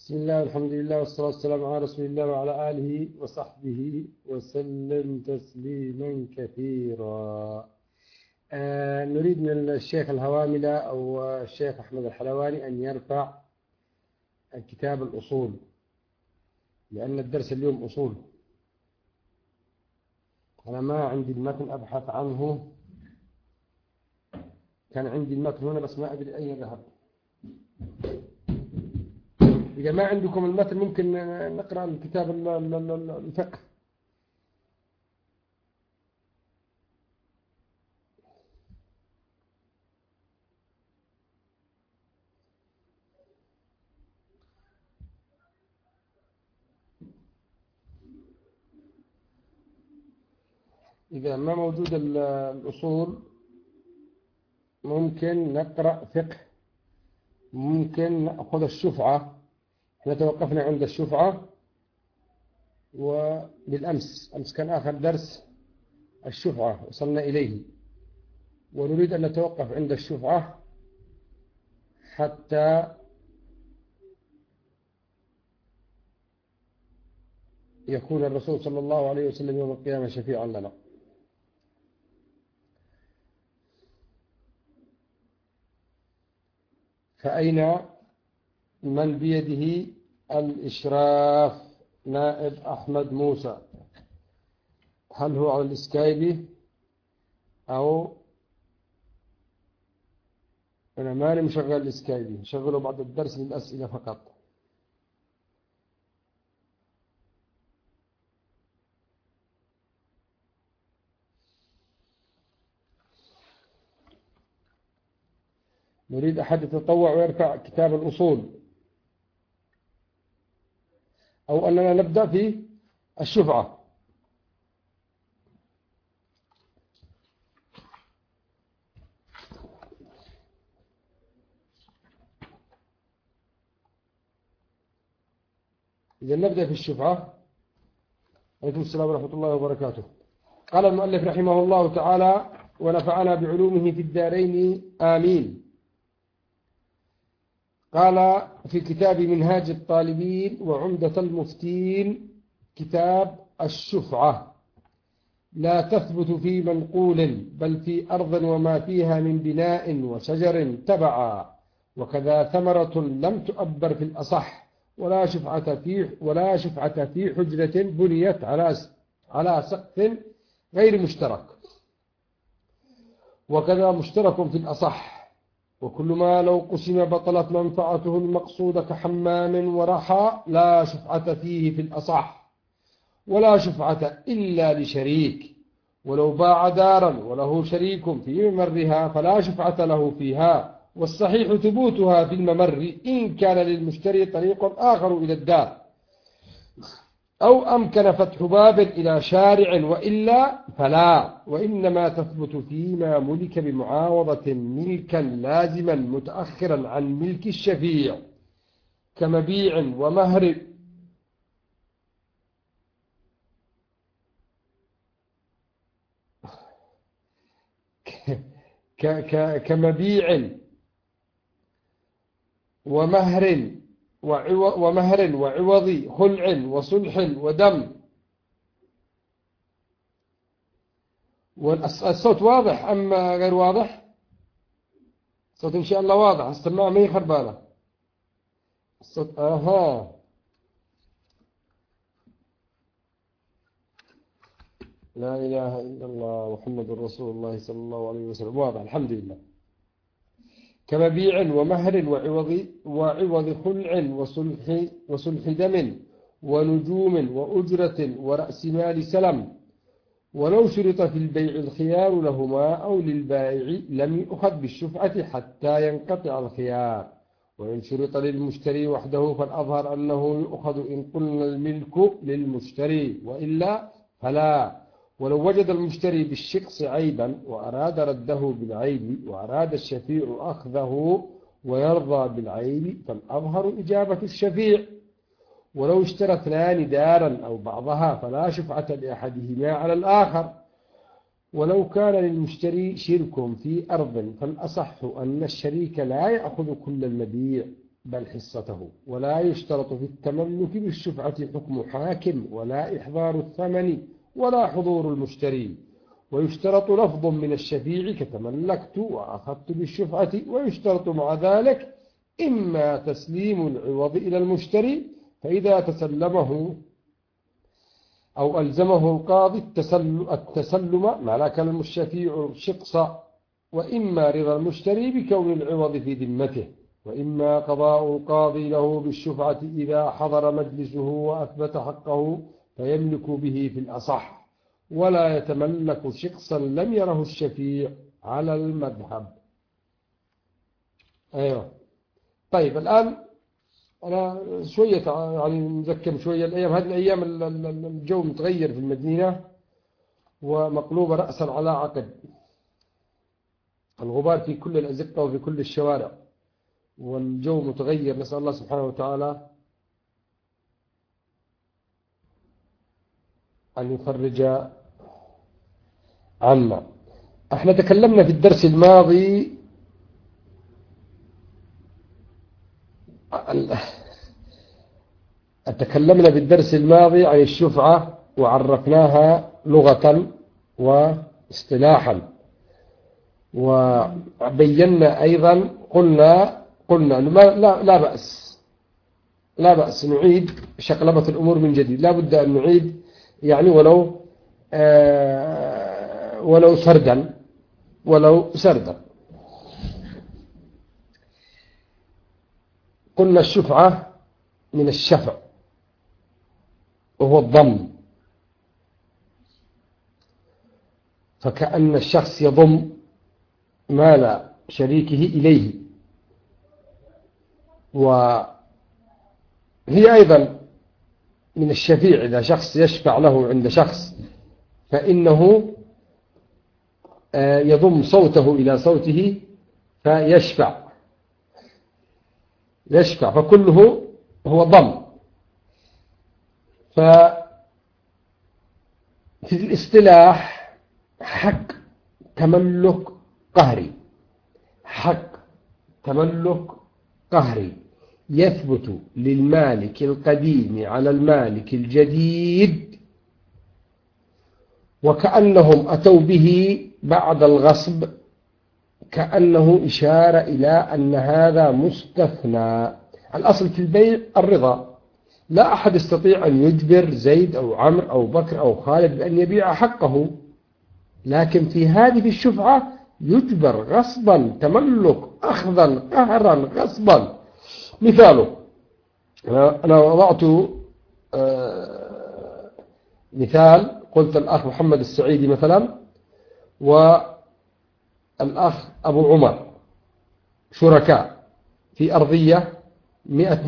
بسم الله والحمد لله والصلاة والسلام على رسول الله وعلى آله وصحبه وسلم تسليما كثيرا. نريد من الشيخ الهواملة أو الشيخ أحمد الحلواني أن يرفع كتاب الأصول، لأن الدرس اليوم أصول. أنا ما عندي المتن أبحث عنه، كان عندي المتن هنا بس ما أدري أين ذهب. إذا ما عندكم المتن ممكن نقرأ الكتاب الفقه. إذا ما موجود الأصول ممكن نقرأ فقه، ممكن نأخذ الشفعة. احنا توقفنا عند الشفعة، وبالأمس كان آخر درس الشفعة وصلنا إليه، ونريد أن نتوقف عند الشفعة حتى يكون الرسول صلى الله عليه وسلم يوم القيامة شفيعا لنا. فأين من بيده الإشراف؟ نائب أحمد موسى، هل هو على الإسكايبي أو أنا ماني مشغل الإسكايبي؟ نشغله بعد الدرس للأسئلة فقط. نريد أحد يتطوع ويرفع كتاب الأصول، أو أننا نبدأ في الشفعة. إذا نبدأ في الشفعة. عليكم السلام ورحمة الله وبركاته. قال المؤلف رحمه الله تعالى: ونفعنا بعلومه في الدارين آمين. قال في كتاب منهاج الطالبين وعمدة المفتين: كتاب الشفعة لا تثبت في منقول، بل في أرض وما فيها من بناء وشجر تبعا، وكذا ثمرة لم تؤبر في الأصح، ولا شفعة في حجرة بنيت على سقف غير مشترك، وكذا مشترك في الأصح. وكل ما لو قسم بطلت منفعته المقصودة كحمام ورحى لا شفعة فيه في الأصح، ولا شفعة إلا لشريك، ولو باع دارا وله شريك في ممرها فلا شفعة له فيها، والصحيح ثبوتها في الممر إن كان للمشتري طريق آخر إلى الدار، أو أمكن فتح باب إلى شارع، وإلا فلا، وإنما تثبت فيما ملك بمعاوضة ملكا لازما متأخرا عن ملك الشفيع، كمبيع ومهر كمبيع ومهر وعوض خلع وصلح ودم. والصوت واضح أم غير واضح؟ الصوت إن شاء الله واضح، السماعة ما يخربانة الصوت. لا إله إلا الله محمد رسول الله صلى الله عليه وسلم. واضح الحمد لله. كمبيع ومهر وعوض خلع وصلح دم ونجوم وأجرة ورأس مال سلم. ولو شرط في البيع الخيار لهما أو للبائع لم يؤخذ بالشفعة حتى ينقطع الخيار. وإن شرط للمشتري وحده فالأظهر أنه يؤخذ إن قلنا الملك للمشتري، وإلا فلا. ولو وجد المشتري بالشخص عيبا وأراد رده بالعيب، وأراد الشفيع أخذه ويرضى بالعيب، فالأظهر إجابة الشفيع. ولو اشترى اثنان دارا أو بعضها فلا شفعة لأحدهما على الآخر. ولو كان للمشتري شرك في أرض فالأصح أن الشريك لا يأخذ كل المبيع، بل حصته. ولا يشترط في التملك بالشفعة حكم حاكم ولا إحضار الثمن ولا حضور المشتري. ويشترط لفظ من الشفيع كتملكت وأخذت بالشفعة. ويشترط مع ذلك إما تسليم العوض إلى المشتري فإذا تسلمه أو ألزمه القاضي التسلم معناه كان الشفيع شقص، وإما رضا المشتري بكون العوض في ذمته، وإما قضاء القاضي له بالشفعة إذا حضر مجلسه وأثبت حقه فيملك به في الأصح، ولا يتملك شخصا لم يره الشفيع على المذهب. أيوة. طيب الآن أنا شوية يعني نذكر شوية الأيام، هذه الأيام الجو متغير في المدينة ومقلوبة رأسا على عقب، الغبار في كل الأزقة وفي كل الشوارع والجو متغير، نسأل الله سبحانه وتعالى أن يفرج عنا. احنا تكلمنا في الدرس الماضي عن الشفعة وعرفناها لغة واصطلاحا، وبينا أيضا قلنا لا بأس نعيد شقلبة الأمور من جديد، لا بد أن نعيد يعني ولو سردا. قلنا الشفعة من الشفع وهو الضم، فكأن الشخص يضم مال شريكه إليه، وهي أيضا من الشفيع إذا شخص يشفع له عند شخص فإنه يضم صوته إلى صوته فيشفع، فكله هو ضم. ففي الاصطلاح حق تملك قهري يثبت للمالك القديم على المالك الجديد، وكأنهم أتوا به بعد الغصب، كأنه إشارة إلى أن هذا مستثنى. الأصل في البيع الرضا، لا أحد يستطيع أن يجبر زيد أو عمرو أو بكر أو خالد بأن يبيع حقه، لكن في هذه الشفعة يجبر غصبا، تملك أخذا قهرا غصبا. مثاله أنا وضعت مثال، قلت الأخ محمد السعيدي مثلا والأخ أبو عمر شركاء في أرضية 100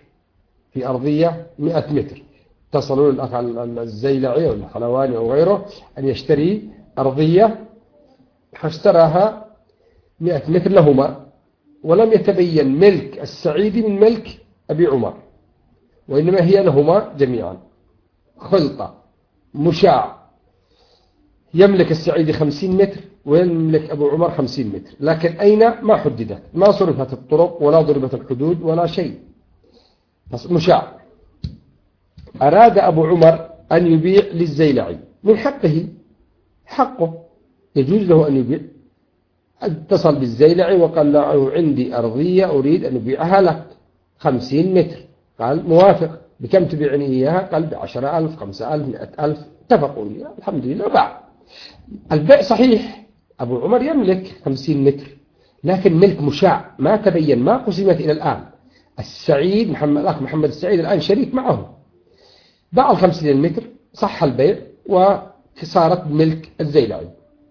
متر، اتصلوا الأخ الزيلعي أو الحلواني أو غيره أن يشتري أرضية، فاشتراها 100 متر لهما، ولم يتبين ملك السعيدي من ملك أبي عمر، وإنما هي لهما جميعا خلطة مشاع، يملك السعيدي 50 متر ويملك أبو عمر 50 متر، لكن أين ما حددت، ما صرفت الطرق ولا ضربت الحدود ولا شيء، مشاع. أراد أبو عمر أن يبيع للزيلعي من حقه يجوز له أن يبيع، اتصل بالزيلعي وقال له عندي أرضية أريد أن أبيعها لك 50 متر، قال موافق، بكم تبيعني إياها؟ قال ب10,000 5,000 100,000، اتفقوا لي الحمد لله باع. البيع صحيح، أبو عمر يملك 50 متر لكن ملك مشاع ما تبين، ما قسمت إلى الآن. السعيد الأخ محمد السعيد الآن شريك معه، باع 50 متر، صح البيع وصارت ملك الزيلعي.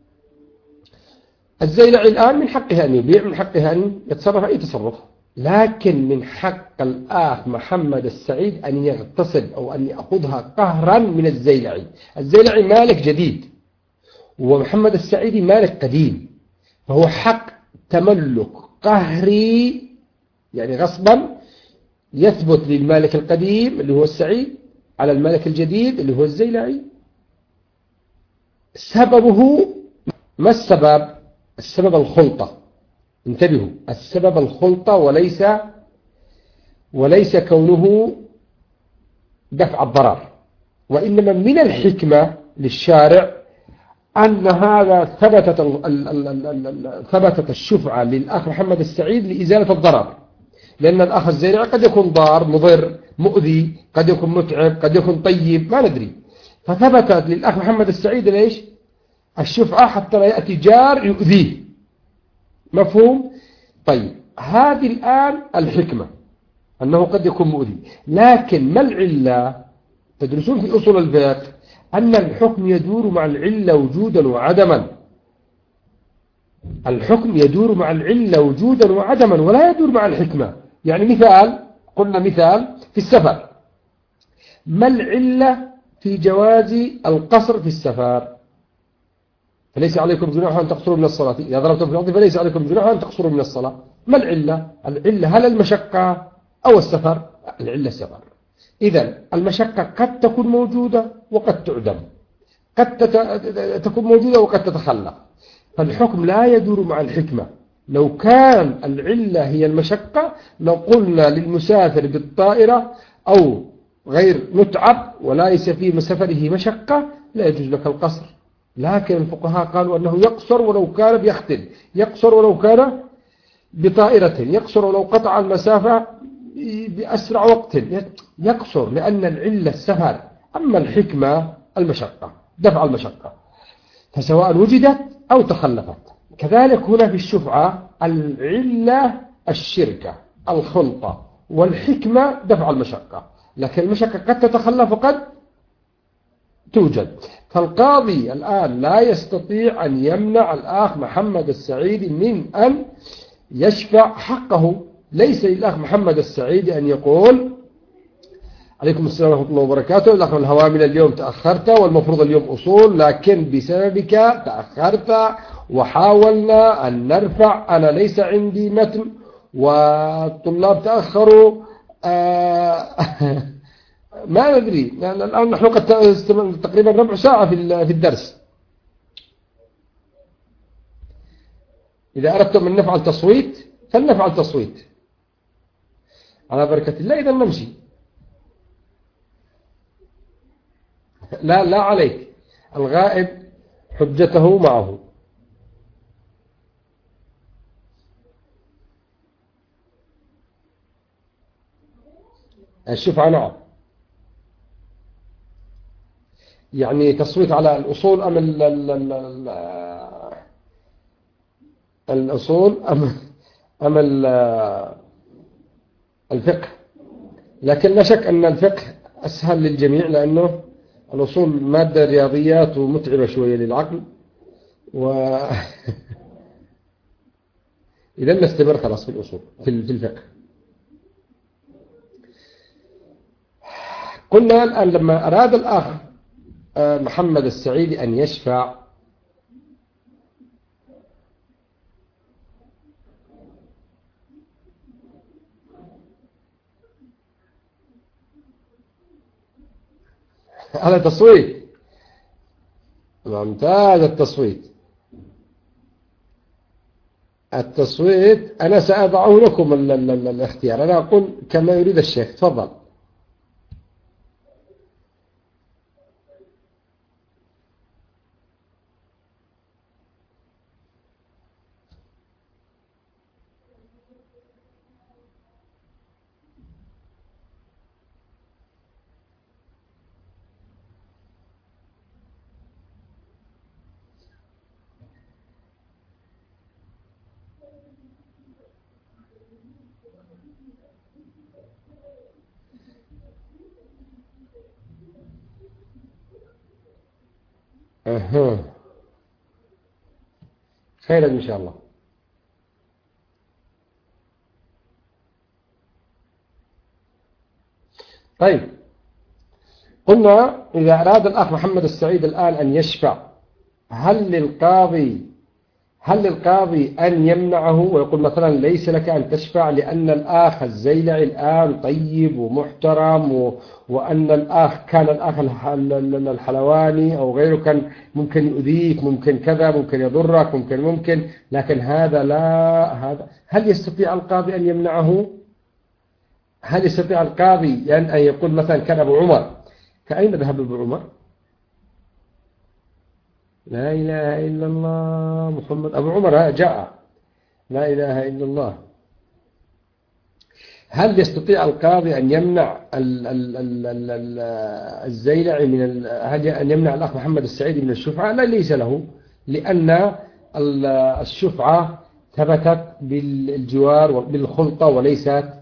الزيلعي الآن من حقه أن يبيع، من حقه أن يتصرف أي تصرف، لكن من حق الآخ محمد السعيد أن يغتصب أو أن يأخذها قهرا من الزيلعي. الزيلعي مالك جديد ومحمد السعيدي مالك قديم، فهو حق تملك قهري يعني غصبا يثبت للمالك القديم اللي هو السعيد على المالك الجديد اللي هو الزيلعي. سببه ما السبب الخلطة، انتبهوا، السبب الخلطة وليس وليس كونه دفع الضرر، وإنما من الحكمة للشارع أن هذا ثبتت الشفعة للأخ محمد السعيد لإزالة الضرر، لأن الأخ الزارع قد يكون ضار مضر مؤذي، قد يكون متعب، قد يكون طيب، ما ندري. فثبتت للأخ محمد السعيد ليش الشفعة حتى لا يأتي جار يؤذيه. مفهوم؟ طيب هذه الآن الحكمة أنه قد يكون مؤذي، لكن ما العلة؟ تدرسون في أصول الفقه أن الحكم يدور مع العلة وجودا وعدما. الحكم يدور مع العلة وجودا وعدما ولا يدور مع الحكمة. يعني مثال، قلنا مثال في السفر، ما العلة في جواز القصر في السفر؟ فليس عليكم جناح أن تقصروا من الصلاة إذا ضربتم في الأرض، فليس عليكم جناح أن تقصروا من الصلاة. ما العلة؟ العلة هل المشقة أو السفر؟ العلة السفر. إذن المشقة قد تكون موجودة وقد تعدم، قد تكون موجودة وقد تتخلى. فالحكم لا يدور مع الحكمة. لو كان العلة هي المشقة لو قلنا للمسافر بالطائرة أو غير متعب وليس في سفره مشقة لا يجوز لك القصر، لكن الفقهاء قالوا أنه يقصر ولو كان بيختل، يقصر ولو كان بطائرة، يقصر ولو قطع المسافة بأسرع وقت، يقصر لأن العلة السفر. أما الحكمة المشقة، دفع المشقة، فسواء وجدت أو تخلفت. كذلك هنا في الشفعة العلة الشركة الخلطة، والحكمة دفع المشقة، لكن المشقة قد تتخلف وقد توجد. فالقاضي الآن لا يستطيع أن يمنع الأخ محمد السعيد من أن يشفع حقه. ليس للأخ محمد السعيد أن يقول عليكم السلام ورحمة الله وبركاته، الأخ الهوامل اليوم تأخرت والمفروض اليوم أصول، لكن بسببك تأخرت وحاولنا أن نرفع، أنا ليس عندي متن والطلاب تأخروا. ما ندري الآن نحن قد تقريبا ربع ساعة في الدرس. إذا أردتم أن نفعل تصويت فلنفعل تصويت على بركة الله، إذا نمشي. لا عليك، الغائب حجته معه. الشفعة نعم، يعني تصويت على الأصول أم الأصول أم الفقه. لكن لا شك أن الفقه أسهل للجميع، لأنه الأصول مادة رياضيات ومتعبة شوية للعقل إذا نستمر خلاص في الأصول في الفقه. قلنا الآن لما أراد الأخ محمد السعيد أن يشفع هذا تصويت ممتاز. التصويت أنا سأضعه لكم الاختيار، أنا أقول كما يريد الشيخ. تفضل. خيرا إن شاء الله. طيب قلنا إذا أراد الأخ محمد السعيد الآن أن يشفع، هل للقاضي أن يمنعه ويقول مثلا ليس لك أن تشفع لأن الآخ الزيلعي الآن طيب ومحترم، وأن الآخ كان الآخ الحلواني أو غيره كان ممكن يؤذيك، ممكن كذا، ممكن يضرك، ممكن، لكن هذا لا، هذا هل يستطيع القاضي أن يمنعه؟ هل يستطيع القاضي أن يقول مثلا كان أبو عمر، كأين ذهب أبو عمر؟ لا إله إلا الله محمد أبو عمر جاء، لا إله إلا الله. هل يستطيع القاضي أن يمنع الزيلعي من أن يمنع الأخ محمد السعيدي من الشفعة؟ لا، ليس له، لأن الشفعة ثبتت بالجوار وبالخلطة وليست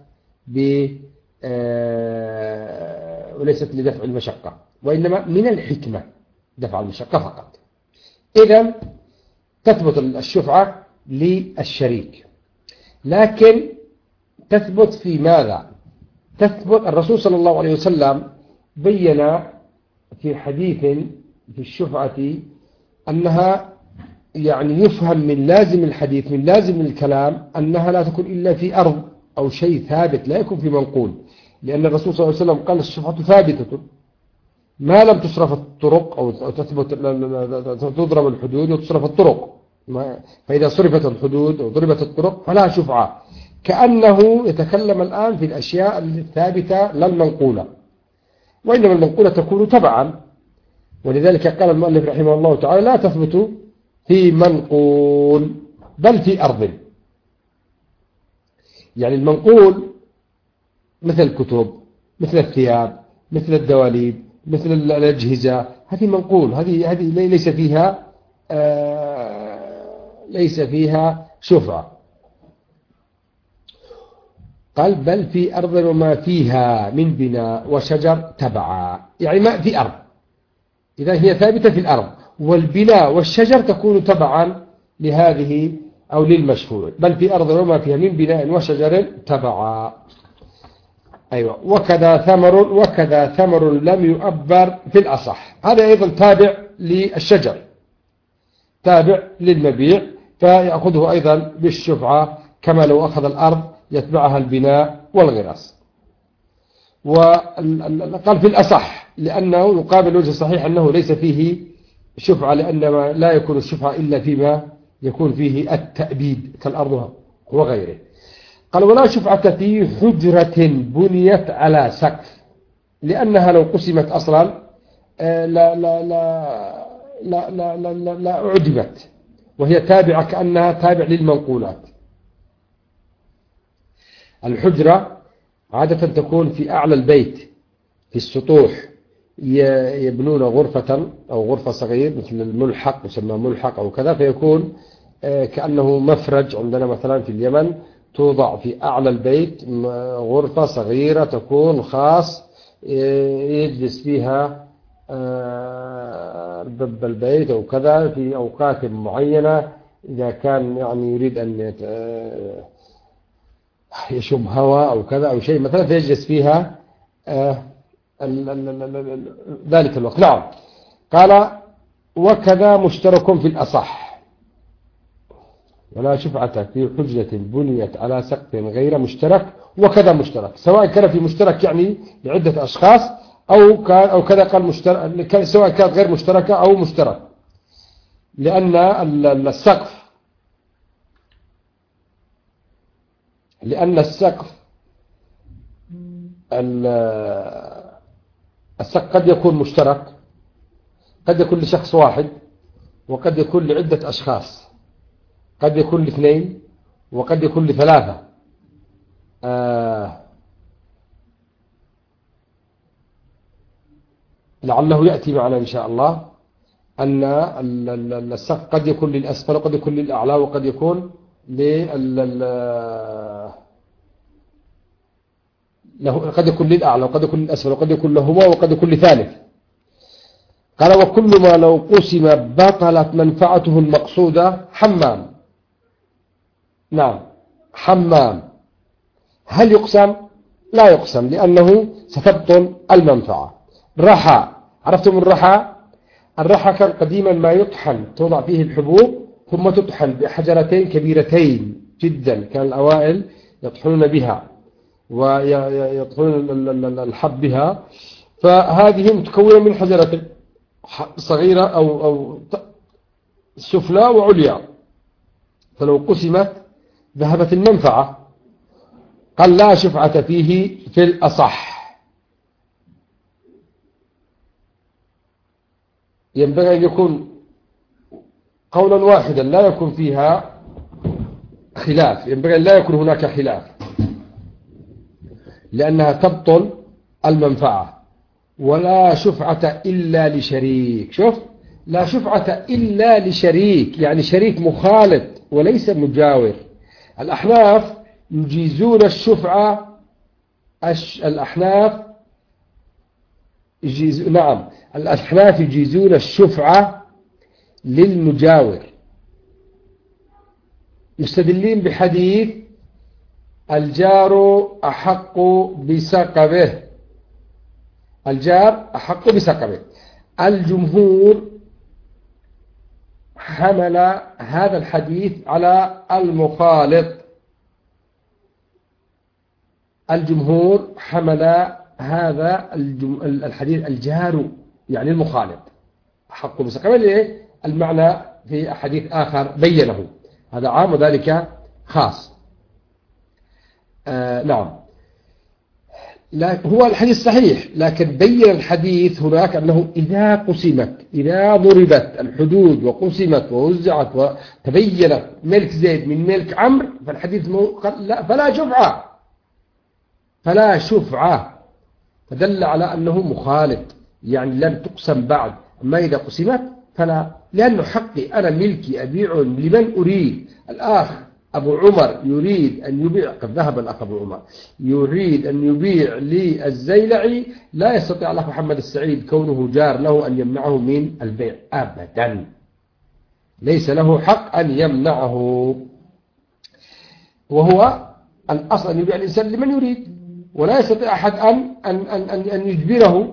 لدفع المشقة، وإنما من الحكمة دفع المشقة فقط. إذن تثبت الشفعة للشريك، لكن تثبت في ماذا؟ تثبت الرسول صلى الله عليه وسلم بين في حديث في الشفعة أنها يعني يفهم من لازم الحديث، من لازم الكلام، أنها لا تكون إلا في أرض أو شيء ثابت، لا يكون في منقول، لأن الرسول صلى الله عليه وسلم قال الشفعة ثابتة ما لم تصرف الطرق أو تثبت تضرب الحدود وتصرف الطرق، فإذا صرفت الحدود أو ضربت الطرق فلا شفعة. كأنه يتكلم الآن في الأشياء الثابتة لا المنقولة، وإنما المنقولة تكون تبعا، ولذلك قال المؤلف رحمه الله تعالى لا تثبت في منقول بل في أرض. يعني المنقول مثل الكتب، مثل الثياب، مثل الدواليب، مثل الأجهزة، هذه منقول، هذه ليس فيها شفعة. قال بل في أرض وما فيها من بناء وشجر تبعا، يعني ما في أرض، إذا هي ثابتة في الأرض، والبناء والشجر تكون تبعا لهذه أو للمشفوع. بل في أرض وما فيها من بناء وشجر تبعا. أيوة. وكذا ثمر لم يؤبر في الأصح، هذا أيضا تابع للشجر، تابع للمبيع، فيأخذه أيضا بالشفعة كما لو أخذ الأرض يتبعها البناء والغراس. وقال في الأصح لأنه يقابل وجه صحيح أنه ليس فيه شفعة، لأن لا يكون الشفعة إلا فيما يكون فيه التأبيد كالأرض وغيره. قال ولا شفعة في حجرة بنيت على سقف، لأنها لو قسمت أصلا لا أعدمت، وهي تابعة كأنها تابع للمنقولات. الحجرة عادة تكون في أعلى البيت في السطوح، يبنون غرفة أو غرفة صغير مثل الملحق، يسمى ملحق أو كذا، فيكون كأنه مفرج. عندنا مثلا في اليمن توضع في أعلى البيت غرفة صغيرة تكون خاص يجلس فيها رب البيت أو كذا في أوقات معينة، إذا كان يعني يريد أن يشم هواء أو كذا أو شيء مثلا، فيجلس فيها ذلك الوقت. نعم. قال وكذا مشترك في الأصح، ولا شفعة في حجرة بنيت على سقف غير مشترك، وكذا مشترك، سواء كان في مشترك يعني لعدة أشخاص أو كذا قال مشترك، سواء كانت غير مشتركة أو مشترك، لأن السقف قد يكون مشترك، قد يكون لشخص واحد، وقد يكون لعدة أشخاص، قد يكون لاثنين، وقد يكون لثلاثة. لعله يأتي معنا إن شاء الله أن السقف قد يكون للأسفل، وقد يكون للأعلى، وقد يكون قد يكون للأعلى، وقد يكون للأسفل، وقد يكون لهما، وقد يكون لثالث. قال وكل ما لو قسم بطلت منفعته المقصودة حمام. نعم حمام. هل يقسم؟ لا يقسم، لأنه ستبطل المنفعة. رحى، عرفتم الرحى؟ الرحى كان قديما ما يطحن، توضع فيه الحبوب ثم تطحن بحجرتين كبيرتين جدا، كان الأوائل يطحنون بها ويطحنون الحب بها، فهذه متكونة من حجرة صغيرة أو سفلى وعليا، فلو قسمت ذهبت المنفعة. قال لا شفعة فيه في الأصح. ينبغي أن يكون قولا واحدا لا يكون فيها خلاف، ينبغي أن لا يكون هناك خلاف، لأنها تبطل المنفعة. ولا شفعة إلا لشريك. شوف، لا شفعة إلا لشريك، يعني شريك مخالط وليس مجاور. الأحناف يجيزون الشفعة، الأحناف يجيزون الشفعة للمجاور، مستدلين بحديث الجار أحق بسقبه، الجار أحق بسقبه. الجمهور حمل هذا الحديث على المخالط، الجمهور حمل هذا الحديث الجار يعني المخالط أحق بسقبه. ليه؟ المعنى في حديث آخر بينه، هذا عام وذلك خاص. نعم، لا هو الحديث صحيح، لكن بين الحديث هناك أنه إذا قسمت، إذا ضربت الحدود وقسمت ووزعت وتبين ملك زيد من ملك عمرو، فالحديث لا، فلا شفعة، فدل على أنه مخالط، يعني لم تقسم بعد. أما إذا قسمت فلا، لأنه حقي أنا ملكي أبيع لمن أريد. الآخ أبو عمر يريد أن يبيع، قد ذهب الأخ أبو عمر يريد أن يبيع للزيلعي، لا يستطيع الأخ محمد السعيد كونه جار له أن يمنعه من البيع أبدا، ليس له حق أن يمنعه، وهو الأصل أن يبيع الإنسان لمن يريد، ولا يستطيع أحد أن يجبره.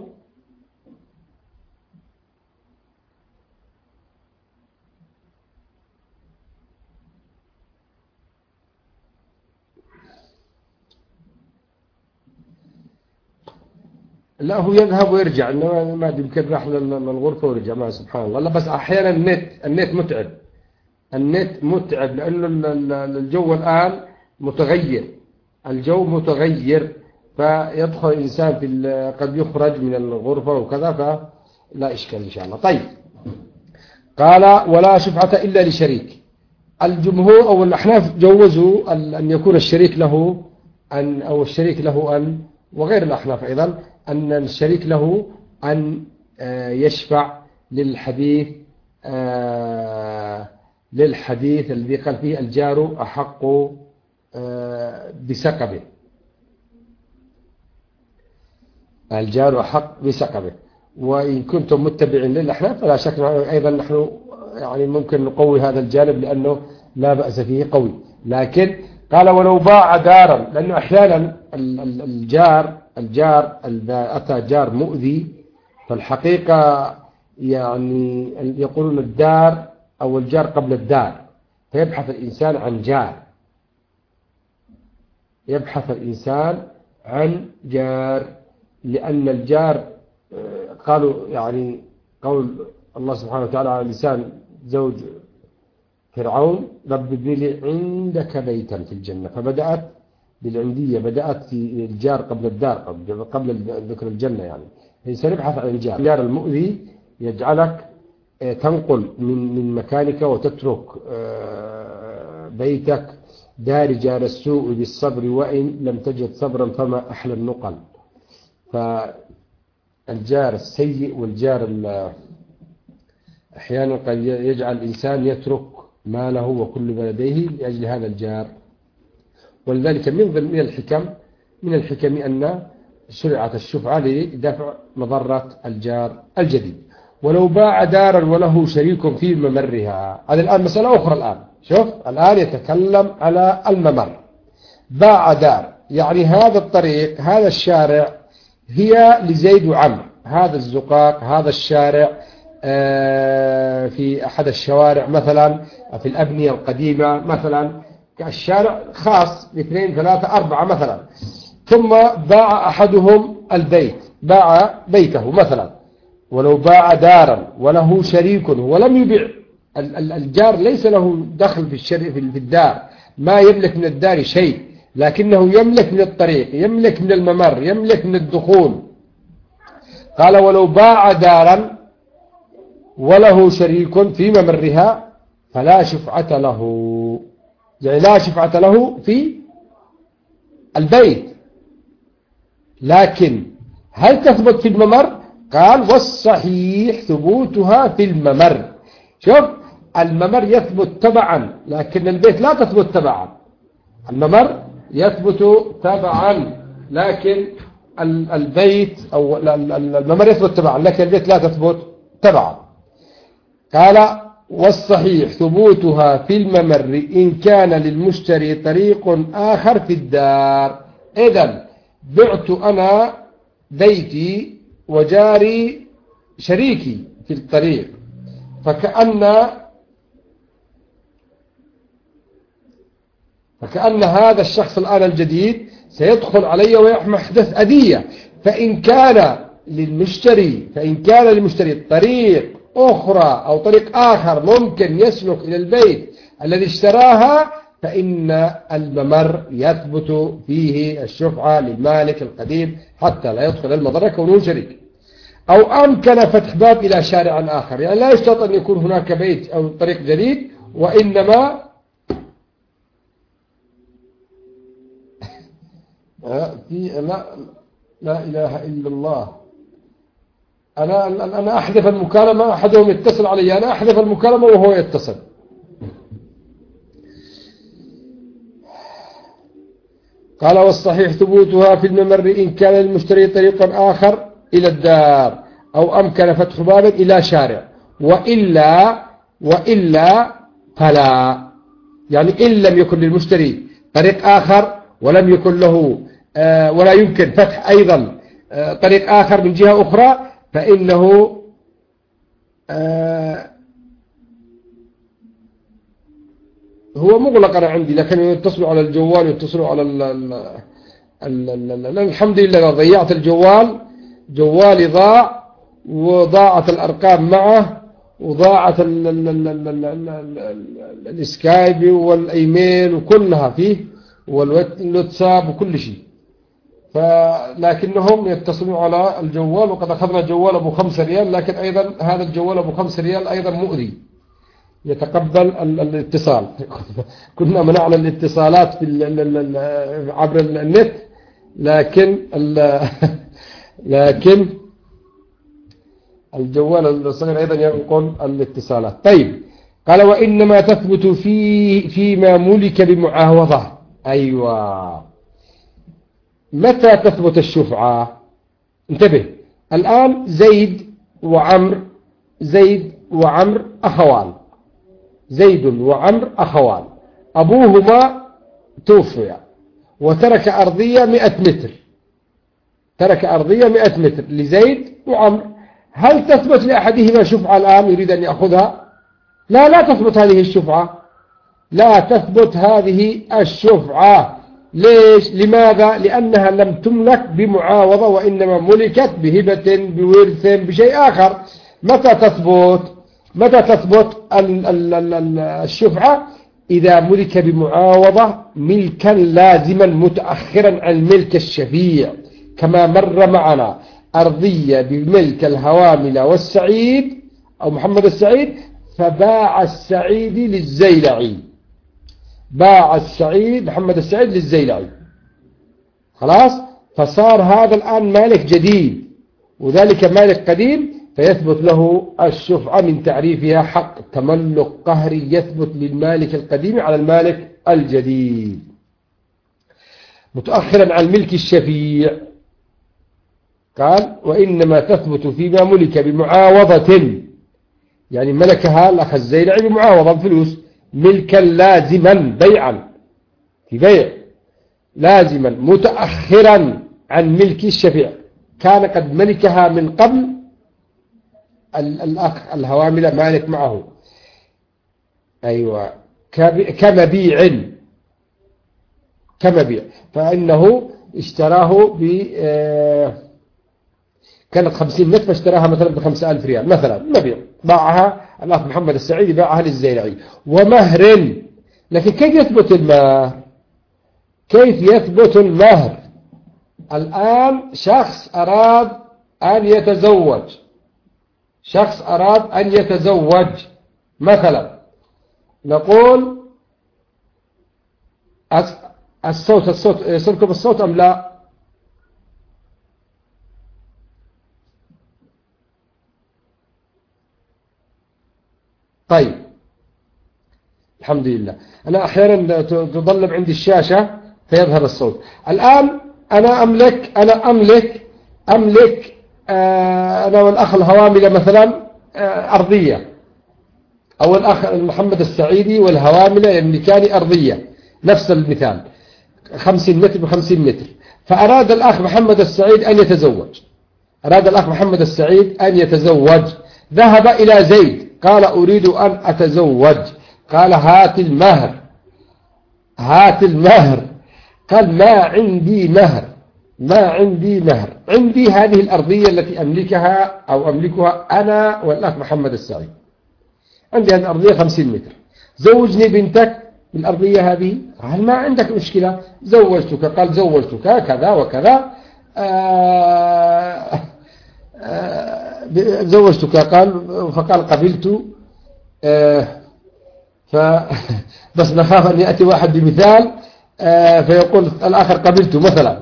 لا هو يذهب ويرجع، إنما ما يمكن راح للغرفة ورجع، ما سبحان الله. لا بس أحيانا النت متعب، النت متعب، لأنه الجو الآن متغير، الجو متغير، فيدخل الإنسان قد يخرج من الغرفة وكذا، فلا إشكال إن شاء الله. طيب، قال ولا شفعة إلا لشريك. الجمهور أو الأحناف جوزوا أن يكون الشريك له أو الشريك له أن، وغير الأحناف أيضا، أن الشريك له أن يشفع للحديث الذي قال فيه الجار أحق بسقبه، الجار أحق بسقبه. وإن كنتم متبعين للأحناف فلا شك أيضا نحن يعني ممكن نقوي هذا الجانب، لأنه لا بأس فيه قوي. لكن قال ولو باع دارا، لأنه أحيانا الجار إذا أتى جار مؤذي، فالحقيقة يعني يقولون الدار أو الجار قبل الدار، فيبحث الإنسان عن جار، يبحث الإنسان عن جار، لأن الجار قالوا يعني قول الله سبحانه وتعالى على لسان زوج فرعون رب ابن لي عندك بيتا في الجنة، فبدأت بالعندية، بدأت في الجار قبل الدار، قبل ذكر الجنة. يعني الإنسان يبحث عن الجار المؤذي يجعلك تنقل من مكانك وتترك بيتك. دار جار السوء بالصبر وإن لم تجد صبرا فما أحلى النقل. فالجار السيء والجار أحيانا قد يجعل الإنسان يترك ماله وكل ما لديه لأجل هذا الجار. ولذلك من الحكم أن شرعت الشفعة لدفع مضرة الجار الجديد. ولو باع دارا وله شريك في ممرها، هذا الآن مسألة أخرى. الآن شوف، الآن يتكلم على الممر. باع دار يعني هذا الطريق، هذا الشارع هي لزيد وعمرو، هذا الزقاق، هذا الشارع في أحد الشوارع مثلا في الأبنية القديمة مثلا، الشارع خاص ب2 3 4 مثلا، ثم باع أحدهم البيت، باع بيته مثلا. ولو باع دارا وله شريك ولم يبيع، الجار ليس له دخل في الدار، ما يملك من الدار شيء، لكنه يملك من الطريق، يملك من الممر، يملك من الدخول. قال ولو باع دارا وله شريك في ممرها فلا شفعة له، يعني لا شفعة له في البيت، لكن هل تثبت في الممر؟ قال والصحيح ثبوتها في الممر. شوف، الممر يثبت تبعا لكن البيت لا تثبت تبعا. الممر يثبت تبعا لكن البيت أو الممر يثبت تبعا لكن البيت لا تثبت تبعا. قال والصحيح ثبوتها في الممر إن كان للمشتري طريق آخر في الدار. إذن بعت أنا بيتي وجاري شريكي في الطريق، فكأن هذا الشخص الآن الجديد سيدخل علي ويحدث أذية. فإن كان للمشتري طريق أخرى أو طريق آخر ممكن يسلك إلى البيت الذي اشتراها، فإن الممر يثبت فيه الشفعة للمالك القديم حتى لا يدخل المضرة كونه شريك. أو أمكن فتح باب إلى شارع آخر، يعني لا يشترط أن يكون هناك بيت أو طريق جديد، وإنما لا إله إلا الله. أنا أحذف المكالمة، أحدهم يتصل علي، أنا أحذف المكالمة وهو يتصل. قال والصحيح ثبوتها في الممر إن كان للمشتري طريقا آخر إلى الدار أو أمكن فتح باب إلى شارع، وإلا فلا. يعني إن لم يكن للمشتري طريق آخر ولم يكن له ولا يمكن فتح أيضا طريق آخر من جهة أخرى، فإنه هو مغلق أنا عندي، لكن يتصلوا على الجوال، يتصلوا على الحمد لله ضيعت الجوال، جوالي ضاع وضاعت الأرقام معه وضاعت السكايب والإيميل وكلها فيه والواتساب وكل شيء. لكنهم يتصلون على الجوال، وقد أخذنا جوال أبو 5 ريال، لكن أيضا هذا الجوال أبو 5 ريال أيضا مؤذي يتقبل الاتصال. كنا منعنا الاتصالات عبر النت، لكن الجوال الصغير أيضا ينقل الاتصالات. طيب، قال وإنما تثبت فيما ملك بمعاوضة. أيوة، متى تثبت الشفعة؟ انتبه، الآن زيد وعمر أخوان، زيد وعمر أخوان، أبوهما توفي وترك أرضية 100 متر، ترك أرضية 100 متر لزيد وعمر. هل تثبت لأحدهما شفعة الآن يريد أن يأخذها؟ لا تثبت هذه الشفعة، لا تثبت هذه الشفعة. ليش؟ لماذا؟ لأنها لم تملك بمعاوضة، وإنما ملكت بهبة بورث بشيء آخر. متى تثبت الشفعة؟ إذا ملك بمعاوضة ملكا لازما متأخرا عن ملك الشفيع، كما مر معنا أرضية بملك الهوامل والسعيد أو محمد السعيد، فباع السعيد للزيلعي، باع السعيد محمد السعيد للزيلعي، خلاص، فصار هذا الآن مالك جديد وذلك مالك قديم، فيثبت له الشفعة من تعريفها حق تملك قهري يثبت للمالك القديم على المالك الجديد متأخرا عن ملك الشفيع. قال وإنما تثبت فيما ملك بمعاوضة، يعني ملكها الأخ الزيلعي بمعاوضة بفلوس، ملكا لازما بيعا، في بيع لازما متأخرا عن ملك الشفيع، كان قد ملكها من قبل الأخ الهوامل مالك معه. أيوة، كمبيع، فإنه اشتراه كانت 50 متر فاشتراها مثلا ب5,000 ريال مثلا، مبيع، باعها الأخ محمد السعيد باعها للزيلعي ومهر. لكن كيف يثبت المهر؟ كيف يثبت المهر؟ الآن شخص أراد أن يتزوج، شخص أراد أن يتزوج مثلا، نقول الصوت يصلكم الصوت أم لا؟ طيب الحمد لله. أنا أحيانا تظلم عندي الشاشة فيظهر الصوت. الآن أنا أملك أنا والأخ الهواملة مثلا أرضية، أو الأخ محمد السعيدي والهواملة يملكان أرضية، نفس المثال 50 متر ب50 متر. فأراد الأخ محمد السعيد أن يتزوج، ذهب إلى زيد قال أريد أن أتزوج، قال هات المهر، قال ما عندي مهر، عندي هذه الأرضية التي أملكها أنا والأخ محمد السعيد، عندي هذه الأرضية 50 متر، زوجني بنتك بالأرضية هذه. قال ما عندك مشكلة، زوجتك، قال زوجتك كذا وكذا، زوجتك، فقال قبلت. بس نخاف أن يأتي واحد بمثال فيقول الآخر قبلت مثلا،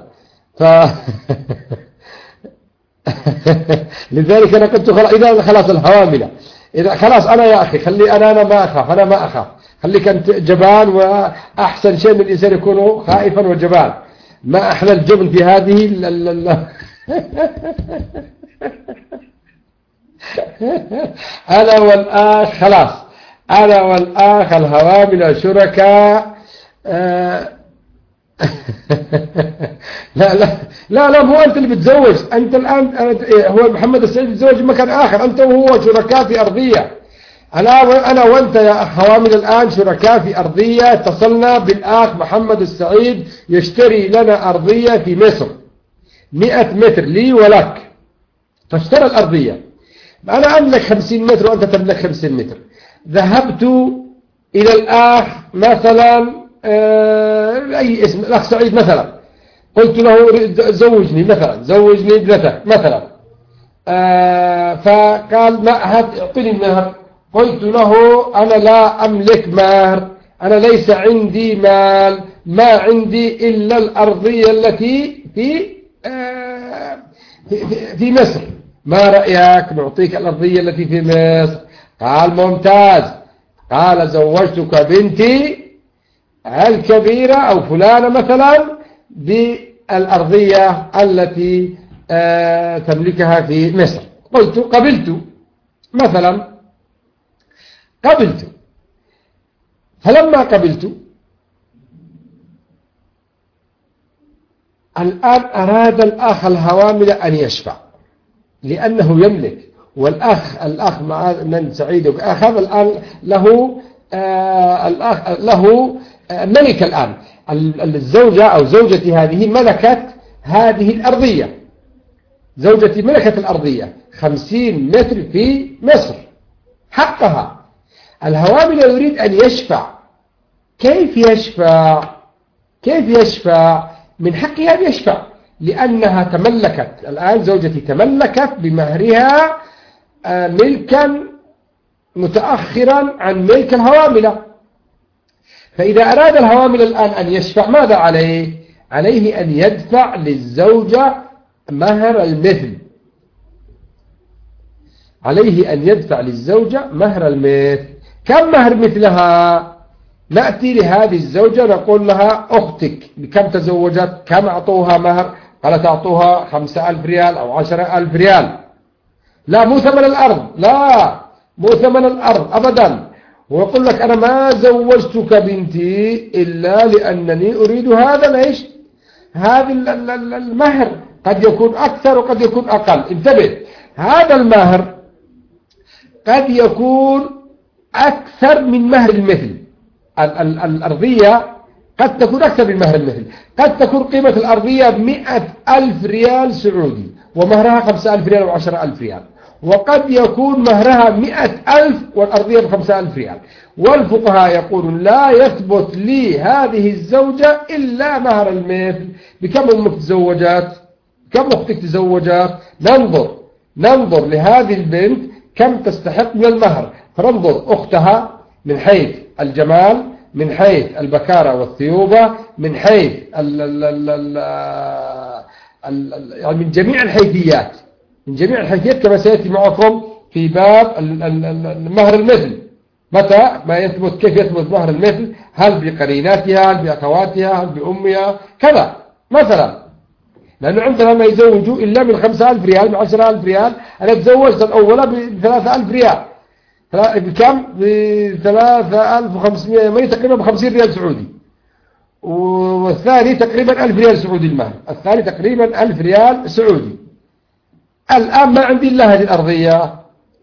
لذلك أنا قلت إذا خلاص الهواملة، إذا خلاص أنا يا أخي خلي أنا ما أخاف، خليك أنت جبان، وأحسن شيء من الإنسان يكون خائفا وجبان، ما أحلى الجبن في هذه أنا والآخ خلاص، أنا والآخ الهوامل شركاء. لا مو أنت اللي بتزوج، أنت الآن هو محمد السعيد بتزوج مكان آخر، أنت وهو شركاء في أرضية. أنا وأنت يا أخ هوامل الآن شركاء في أرضية، اتصلنا بالآخ محمد السعيد يشتري لنا أرضية في مصر 100 متر لي ولك، فاشترى الأرضية، أنا أملك 50 متر وأنت تملك 50 متر. ذهبت إلى الآخ مثلا أي اسم، الأخ سعيد مثلا، قلت له زوجني ابنتك مثلا، فقال ما هات اعطني المهر. قلت له أنا لا أملك مهر، أنا ليس عندي مال، ما عندي إلا الأرضية التي في مصر، ما رأيك نعطيك الأرضية التي في مصر؟ قال ممتاز. قال زوجتك بنتي الكبيرة أو فلانة مثلا بالأرضية التي تملكها في مصر. قلت قبلت مثلا، فلما قبلت الآن أراد الأخ الهوامل أن يشفع لأنه يملك، الأخ مع من سعيد أخذ الآن له ملك. الآن الزوجة أو زوجتي هذه ملكت هذه الأرضية، زوجتي ملكت الأرضية 50 متر في مصر حقها. الهوامل يريد أن يشفع. كيف يشفع؟ من حقها أن يشفع لأنها تملكت، الآن زوجتي تملكت بمهرها ملكا متأخرا عن ملك الهوامل. فإذا أراد الهوامل الآن أن يشفع ماذا عليه؟ عليه أن يدفع للزوجة مهر المثل، كم مهر مثلها؟ نأتي لهذه الزوجة نقول لها أختك بكم تزوجت، كم أعطوها مهر؟ قالت أعطوها 5,000 ريال أو 10,000 ريال. لا مو ثمن الأرض أبدا. ويقول لك أنا ما زوجتك بنتي إلا لأنني أريد هذا المهر، قد يكون أكثر وقد يكون أقل. انتبه، هذا المهر قد يكون أكثر من مهر المثل. الأرضية قد تكون أكثر من مهر المثل، قد تكون قيمة الأرضية 100,000 ريال سعودي ومهرها 5,000 ريال و10,000 ريال، وقد يكون مهرها 100,000 والأرضية ب5,000 ريال. والفقهاء يقولون لا يثبت لي هذه الزوجة إلا مهر المثل. بكم أمك تزوجات؟ كم أختك تزوجات؟ ننظر لهذه البنت كم تستحق من المهر، فننظر أختها من حيث الجمال، من حيث البكارة والثيوبة، من حيث يعني من جميع الحيثيات، كما سيأتي معكم في باب مهر المثل. متى ما يثبت، كيف يثبت مهر المثل؟ هل بقريناتها، هل بأخواتها، هل بأمها، كذا مثلا. لأنه عندنا ما يزوجوا إلا من 5,000 ريال، من 10,000 ريال. أنا تزوجت الأولى ب3,000 ريال، بكم؟ ب3,500، يعني تقريبا ب50 ريال سعودي. والثاني تقريبا 1000 ريال سعودي المهر، الثاني تقريبا 1000 ريال سعودي. الآن ما عندي إلا هذه الأرضية،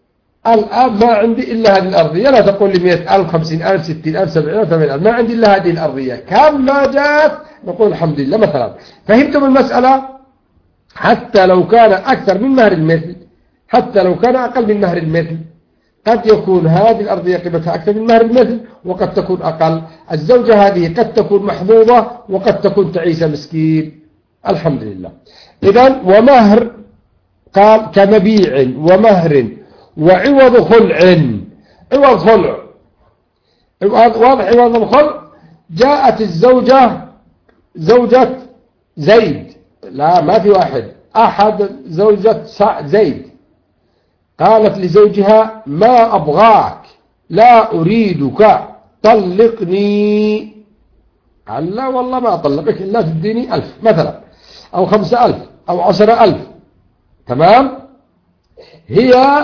لا تقول لي 100,000 50,000 60,000 70,000 80,000، ما عندي إلا هذه الأرضية. كم ما جاءت نقول الحمد لله مثلا. فهمتم المسألة؟ حتى لو كان أكثر من مهر المثل، حتى لو كان أقل من مهر المثل، قد يكون هذه الأرضية قيمتها أكثر من مهر المثل وقد تكون أقل. الزوجة هذه قد تكون محظوظة وقد تكون تعيسة مسكين. الحمد لله. إذن ومهر، قال كمبيع ومهر وعوض خلع. عوض خلع واضح. عوض الخلع، جاءت الزوجة، زوجة زيد، لا ما في واحد، أحد زوجة زيد، قالت لزوجها ما أبغاك، لا أريدك، طلقني. قال لا والله ما أطلقك إلا تديني 1000 مثلا، أو 5,000 أو 10,000. تمام. هي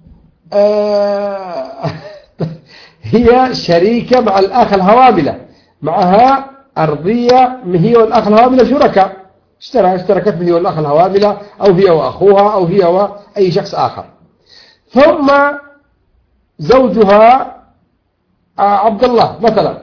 هي شريكة مع الأخ الهواملة، معها أرضية، هي والأخ الهواملة شركاء، اشتركت هي والأخ الهواملة، أو هي وأخوها، أو هي وأي شخص آخر. ثم زوجها عبد الله مثلا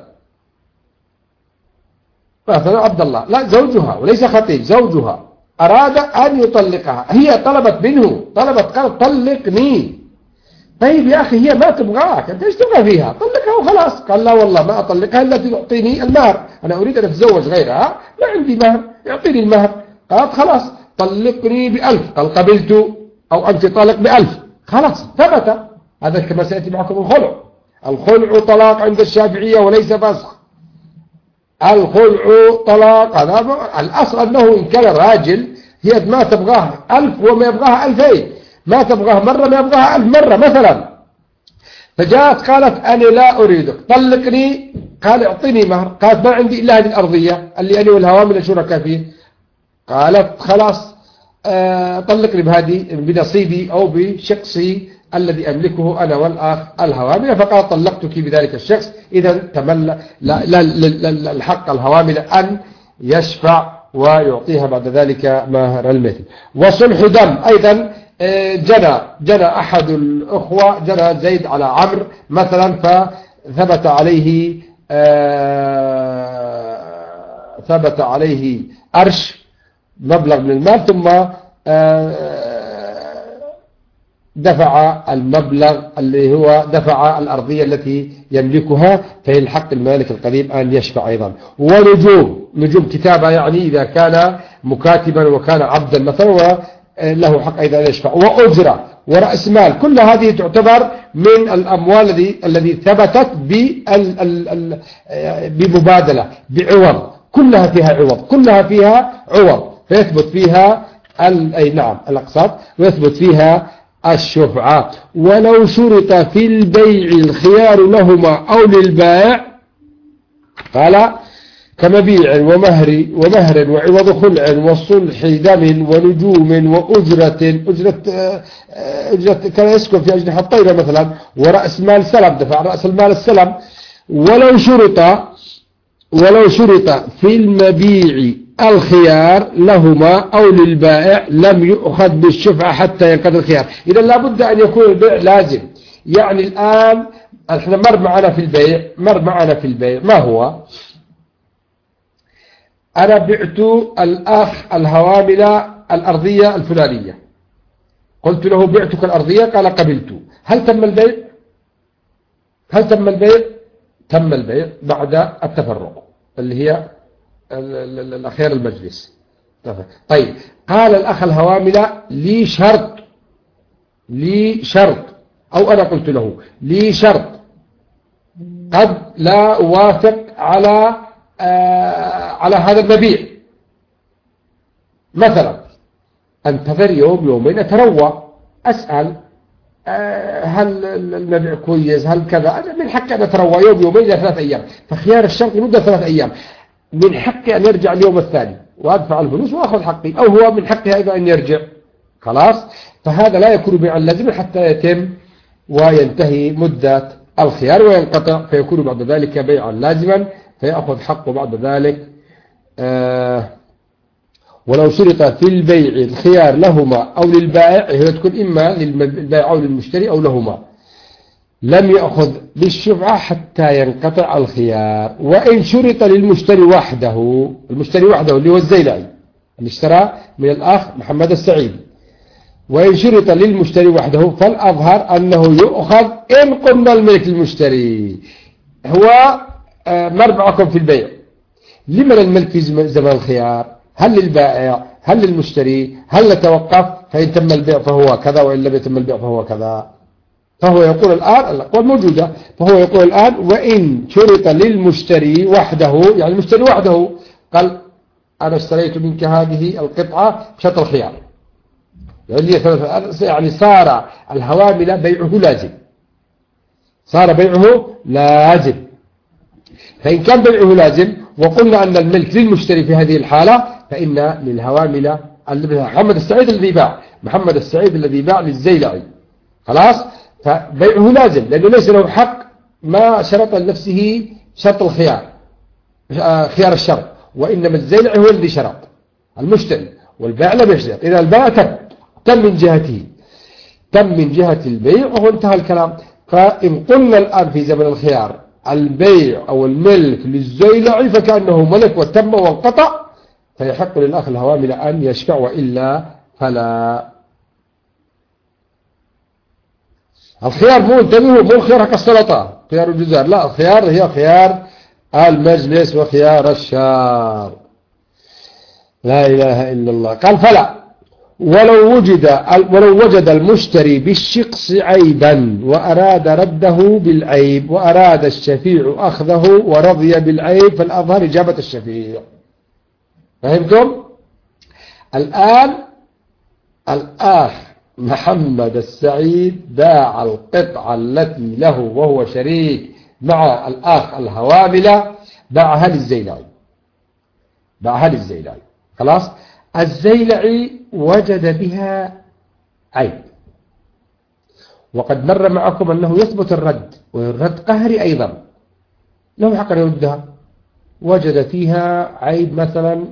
عبد الله، لا زوجها وليس خطيب، زوجها أراد أن يطلقها، هي طلبت منه، قالت طلقني. طيب يا أخي هي ما تبغاك، أنت إيش تبغى فيها؟ طلقها وخلاص. قال لا والله ما أطلقها إلا تعطيني المهر، أنا أريد أن أتزوج غيرها، ما عندي مهر، يعطيني المهر. قالت خلاص طلقني ب1000. قال قبلت، أو أنت طالق ب1000. خلاص ثبت. هذا كما سيأتي معكم الخلع. الخلع طلاق عند الشافعية وليس فسخ. الخلع طلاق، هذا الأصل أنه إن كان راجل هي ما تبغاه 1000 وما يبغاها 2000، ما تبغاه مرة ما يبغاها 1000 مرة مثلا. فجاءت قالت أنا لا أريدك، طلقني. قال اعطيني مهر. قالت ما عندي إلا هذه الأرضية اللي أنا والهوامل شركاء فيه. قالت خلاص طلقني بهذه، بنصيبي أو بشخصي الذي أملكه أنا والأخ الهوامل. فقال طلقتك بذلك الشخص. إذا تملى الحق الهوامل أن يشفع ويعطيها بعد ذلك مهر المثل. وصلح دم أيضا، جنى أحد الأخوة، جنى زيد على عمرو مثلا، فثبت عليه أرش مبلغ من المال، ثم دفع المبلغ اللي هو دفع الأرضية التي يملكها، فهي الحق المالك القديم أن يشفع أيضا. ونجوم كتابة، يعني إذا كان مكاتبا وكان عبدا مثلا له حق أيضا أن يشفع. وأجرة ورأس مال، كل هذه تعتبر من الأموال الذي ثبتت بمبادلة، بعوض، كلها فيها عوض، فيثبت فيها الأقساط، ويثبت فيها الشفعة. ولو شرط في البيع الخيار لهما أو للبائع، قال كمبيع ومهر وعوض خلع وصلح دم ونجوم وأجرة، أجرة كان يسكن في أجنحة الطيرة مثلا، ورأس مال سلم، دفع رأس المال السلم. ولو شرط في المبيع الخيار لهما أو للبائع لم يؤخذ بالشفعة حتى ينقضي الخيار. إذا لابد أن يكون البيع لازم. يعني الآن احنا مر معنا في البيع ما هو؟ أنا بعت الأخ الهوامل الأرضية الفلانية، قلت له بعتك الأرضية، قال قبلت. هل تم البيع؟ هل تم البيع؟ تم البيع بعد التفرق اللي هي الأخير المجلس. طيب قال الأخ الهواملة لي شرط، لي شرط، أو أنا قلت له لي شرط قد لا أوافق على هذا المبيع، مثلا انتظر يوم يومين أتروى أسأل هل المبيع كويس، هل كذا، من حقي أن أتروى يوم يومين إلى 3 أيام، فخيار الشرط لمدة 3 أيام، من حقي أن يرجع اليوم الثاني وأدفع الفلوس وأخذ حقي، أو هو من حقه أيضا أن يرجع، خلاص. فهذا لا يكون بيعا لازما حتى يتم وينتهي مدة الخيار وينقطع، فيكون بعد ذلك بيعا لازما فيأخذ حقه بعد ذلك. ولو شرط في البيع الخيار لهما أو للبائع، هي تكون إما للبائع أو للمشتري أو لهما، لم يأخذ بالشفعة حتى ينقطع الخيار. وإن شرط للمشتري وحده، المشتري وحده اللي هو الزيلعي اللي اشترى من الأخ محمد السعيد، وإن شرط للمشتري وحده فالأظهر أنه يؤخذ إن قمنا الملك للمشتري. هو مربعكم في البيع، لمن الملك في زمن الخيار؟ هل للبائع؟ هل للمشتري؟ هل نتوقف؟ فإن تم البيع فهو كذا، وإن لم يتم البيع فهو كذا. فهو يقول الآن الأقوال موجودة، فهو يقول الآن وإن شرط للمشتري وحده، يعني المشتري وحده قال أنا اشتريت منك هذه القطعة بشرط الخيار، يعني صار الهوامل بيعه لازم، صار بيعه لازم. فإن كان بيعه لازم وقلنا أن الملك للمشتري في هذه الحالة، فإن للهوامل محمد السعيد الذي باع، محمد السعيد الذي باع للزيلعي، خلاص، فبيعه لازم لأنه ليس له حق ما شرط لنفسه شرط الخيار، خيار الشرط، وإنما الزيلعي هو الذي شرط المشتري، والبائع لم يشترط. إذا البائع تم من جهته، تم من جهة البيع وهو انتهى الكلام. فإن قلنا الآن في زمن الخيار البيع أو الملك للزيلعي فكأنه ملك وتم وانقطع، فيحق للأخ الهوامل أن يشفع، وإلا فلا. الخيار مو انتبهوا، مو خيار كالسلطة خيار الجزار، لا، الخيار هي خيار المجلس وخيار الشار. لا إله إلا الله. قال فلا ولو وجد المشتري بالشقص عيبا وأراد رده بالعيب، وأراد الشفيع أخذه ورضي بالعيب، فالأظهر إجابة الشفيع. فهمتم؟ الآن الأخ محمد السعيد باع القطعة التي له وهو شريك مع الأخ الهواملة، باعها للزيلعي، باعها للزيلعي، خلاص. الزيلعي وجد بها عيب، وقد مر معكم أنه يثبت الرد، والرد قهري أيضا، له حق أن يردها. وجد فيها عيب، مثلا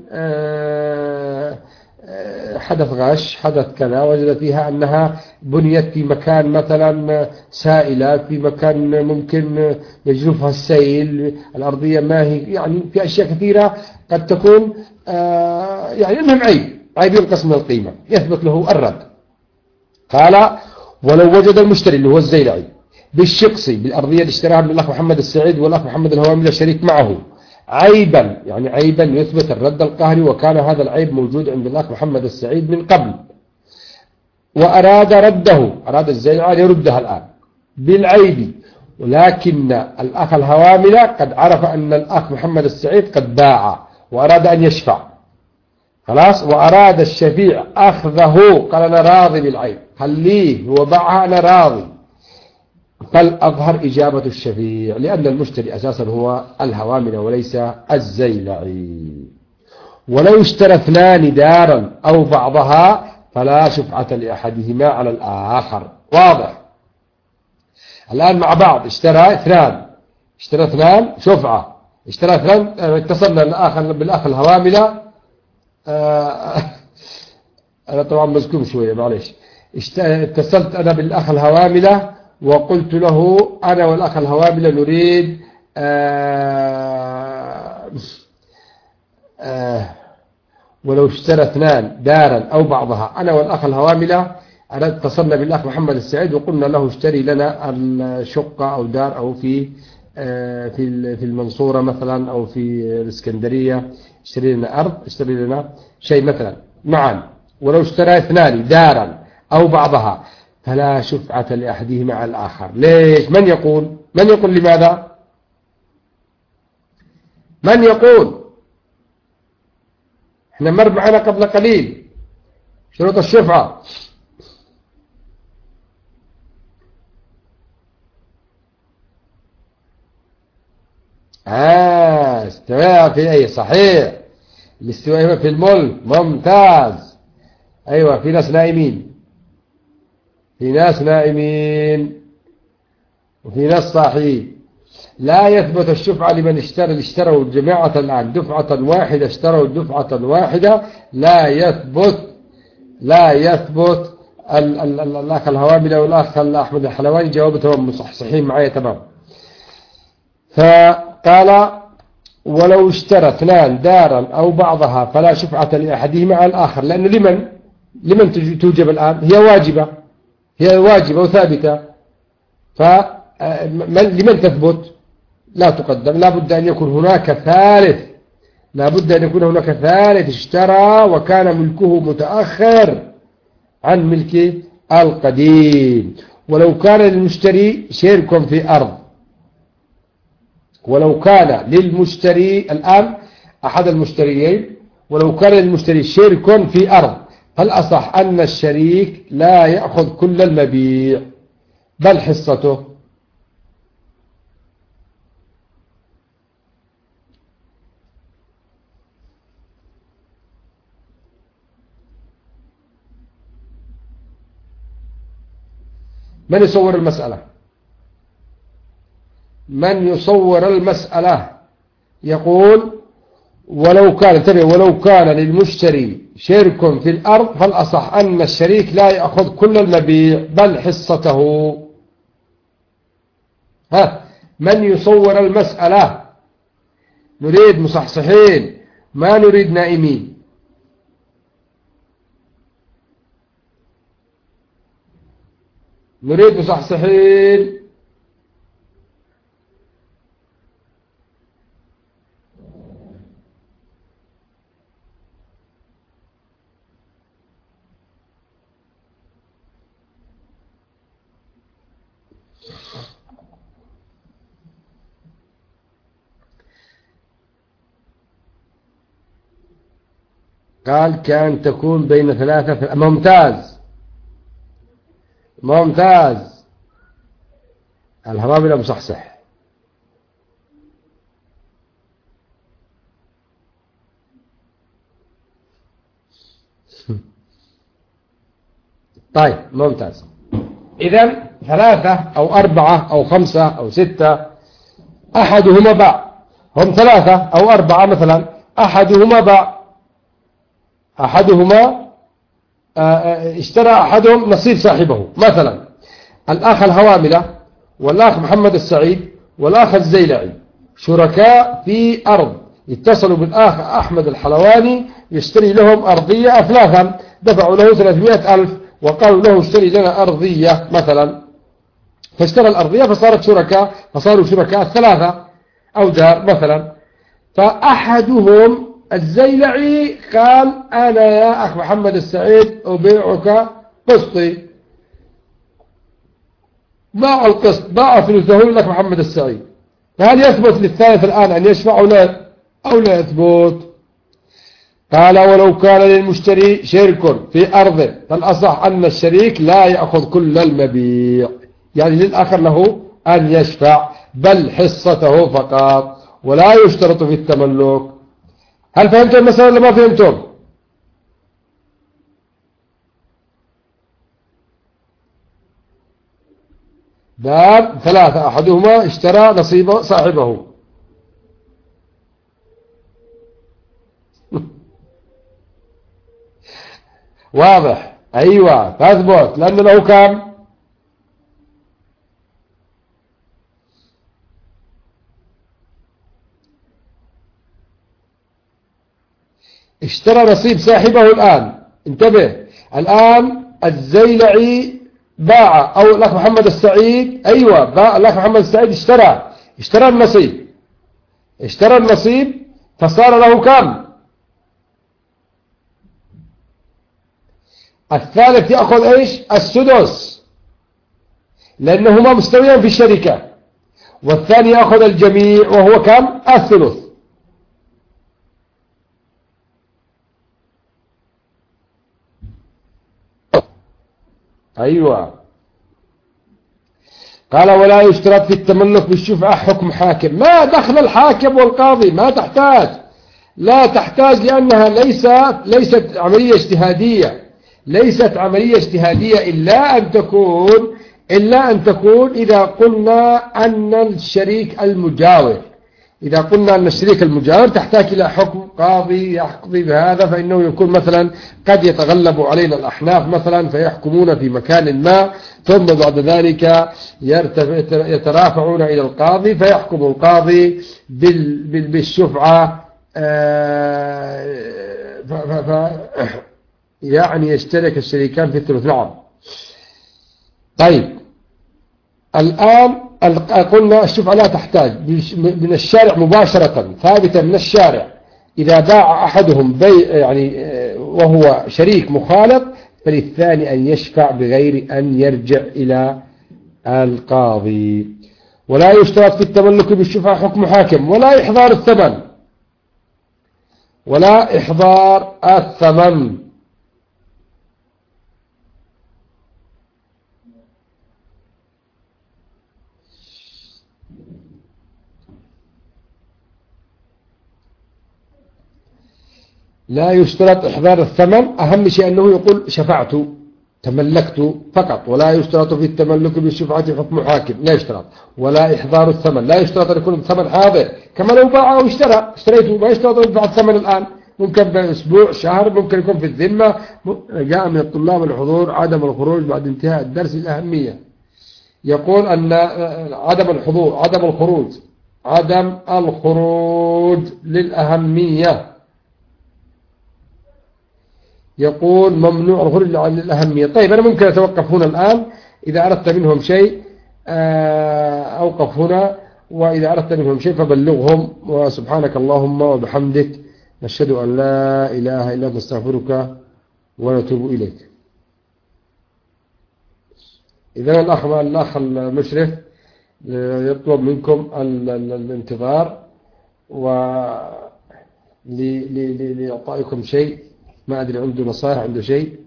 حدث غش، حدث كذا، وجد فيها أنها بنيت في مكان مثلا سائلة، في مكان ممكن يجرفها السيل، الأرضية ما هي، يعني في أشياء كثيرة قد تكون يعني المهم عيب ينقص من القيمة، يثبت له الرد. قال ولو وجد المشتري اللي هو الزيلعي بالشقصي بالأرضية اللي اشتراها من الأخ محمد السعيد والأخ محمد الهوامل شريك معه عيبا، يعني عيبا يثبت الرد القهري، وكان هذا العيب موجود عند الأخ محمد السعيد من قبل، وأراد رده، أراد الزيلعي أن يردها الآن بالعيب، ولكن الأخ الهوامل قد عرف أن الأخ محمد السعيد قد باع وأراد أن يشفع، خلاص، وأراد الشفيع أخذه، قال أنا راضي بالعيب، خليه هو باعها أنا راضي، فالأظهر إجابة الشفيع، لأن المشتري أساسا هو الهوامل وليس الزيلعي. ولو اشترى اثنان دارا أو بعضها فلا شفعة لأحدهما على الآخر. واضح؟ الآن مع بعض اشترى اثنان شفعة، اشترى اثنان، اتصلنا بالأخ الهوامل، أنا طبعا مزكوم شوية معلش، اتصلت أنا بالأخ الهوامل وقلت له أنا والأخ الهوامل نريد ولو اشترى اثنان دارا أو بعضها، أنا والأخ الهوامل اتصلنا بالأخ محمد السعيد وقلنا له اشتري لنا الشقة أو دار أو في المنصورة مثلا أو في الإسكندرية، اشتري لنا أرض، اشتري لنا شيء مثلا معا، ولو اشترى اثنان دارا أو بعضها فلا شفعة لأحدهما على الآخر. ليش؟ من يقول لماذا؟ من يقول؟ احنا مر معنا قبل قليل شروط الشفعة. استواء في أي صحيح، الاستواء في الملك ممتاز. أيوة، في ناس نائمين، وفي ناس صاحيين. لا يثبت الشفعة لمن اشتروا جماعة الآن دفعة واحدة، اشتروا دفعة واحدة، لا يثبت الأخ الهواملي والأخ أحمد الحلواني جاوبتهم مصحصحين معايا تمام. فقال ولو اشترى اثنان دارا أو بعضها فلا شفعة لأحدهما على الآخر، لأنه لمن توجب الآن؟ هي واجبة وثابتة، لمن تثبت؟ لا تقدم، لا بد أن يكون هناك ثالث، اشترى وكان ملكه متأخر عن ملك القديم. ولو كان للمشتري شرك في أرض، ولو كان للمشتري الآن أحد المشتريين، ولو كان للمشتري شرك في أرض، فالأصح أن الشريك لا يأخذ كل المبيع بل حصته. من يصور المسألة؟ يقول ولو كان للمشتري شرك في الأرض فالأصح أن الشريك لا يأخذ كل المبيع بل حصته. من يصور المسألة؟ نريد مصحصحين، ما نريد نائمين. نريد مصحصحين. قال كان تكون بين ثلاثة. ممتاز. الهوامل مصحصح. طيب ممتاز. إذن 3 أو 4 أو 5 أو 6 أحدهما باع، هم 3 أو 4 مثلا، أحدهما اشترى أحدهم نصيب صاحبه، مثلا الأخ الهواملة والأخ محمد السعيد والأخ الزيلعي شركاء في أرض، اتصلوا بالأخ أحمد الحلواني يشتري لهم أرضية أثلاثا، دفعوا له 300,000 وقالوا له اشتري لنا أرضية مثلا، فاشترى الأرضية فصاروا شركاء 3 أو دار مثلا. فأحدهم الزيلعي قال أنا يا أخ محمد السعيد أبيعك قسطي، باع القسط، باع ثلثه لك محمد السعيد، فهل يثبت للثالث الآن أن يشفع أو لا يثبت؟ قال ولو كان للمشتري شرك في أرض فالأصح أن الشريك لا يأخذ كل المبيع، يعني للآخر له أن يشفع بل حصته فقط ولا يشترط في التملك. هل فهمتم المسألة ولا ما فهمتم؟ دار 3 أحدهما اشترى نصيب صاحبه. واضح؟ أيوة تثبت، لأنه له كم؟ اشترى نصيب صاحبه الآن. انتبه، الآن الزيلعي باع، أو الأخ محمد السعيد، أيوة باع الأخ محمد السعيد اشترى النصيب، اشترى النصيب فصار له كم؟ الثالث يأخذ إيش؟ السدس، لأنهما مستويان في الشركة، والثاني يأخذ الجميع وهو كم؟ الثلث. أيوة. قال ولا يشترط في التملك بالشفعة حكم حاكم. ما دخل الحاكم والقاضي، ما تحتاج، لا تحتاج، لأنها ليست عملية اجتهادية، ليست عملية اجتهادية إلا أن تكون إذا قلنا أن الشريك المجاور، إذا قلنا أن الشريك المجاور تحتاج إلى حكم قاضي يقضي بهذا، فإنه يكون مثلا قد يتغلب علينا الأحناف مثلا فيحكمون في مكان ما، ثم بعد ذلك يترافعون إلى القاضي فيحكم القاضي بالشفعة، يعني يشترك الشريكان في الثلث. نعم. طيب الآن قلنا الشفعة لا تحتاج من الشارع مباشرة، ثابتة من الشارع، إذا باع أحدهم بيع يعني وهو شريك مخالط فللثاني أن يشفع بغير أن يرجع إلى القاضي. ولا يشترط في التملك بالشفعة حكم حاكم، ولا إحضار الثمن، ولا إحضار الثمن. لا يشترط إحضار الثمن، أهم شيء أنه يقول شفعت تملكت فقط، ولا يشترط في التملك بالشفعة حكم حاكم، لا يشترط. ولا إحضار الثمن، لا يشترط أن يكون الثمن حاضر، كما لو باع أو اشتريته، ما يشترط أن يدفع الثمن الآن، ممكن بأسبوع شهر، ممكن يكون في الذمة. جاء من الطلاب الحضور عدم الخروج بعد انتهاء الدرس. الأهمية يقول أن عدم الخروج للأهمية، يقول ممنوع الخروج عن الأهمية. طيب أنا ممكن أتوقف هنا الآن، إذا أردت منهم شيء أوقف هنا، وإذا أردت منهم شيء فبلغهم. وسبحانك اللهم وبحمدك، نشهد أن لا إله إلا أنت، نستغفرك ونتوب إليك. إذا الأخ المشرف يطلب منكم الانتظار لإعطائكم شيء، ما أدري عنده نصائح، عنده شيء.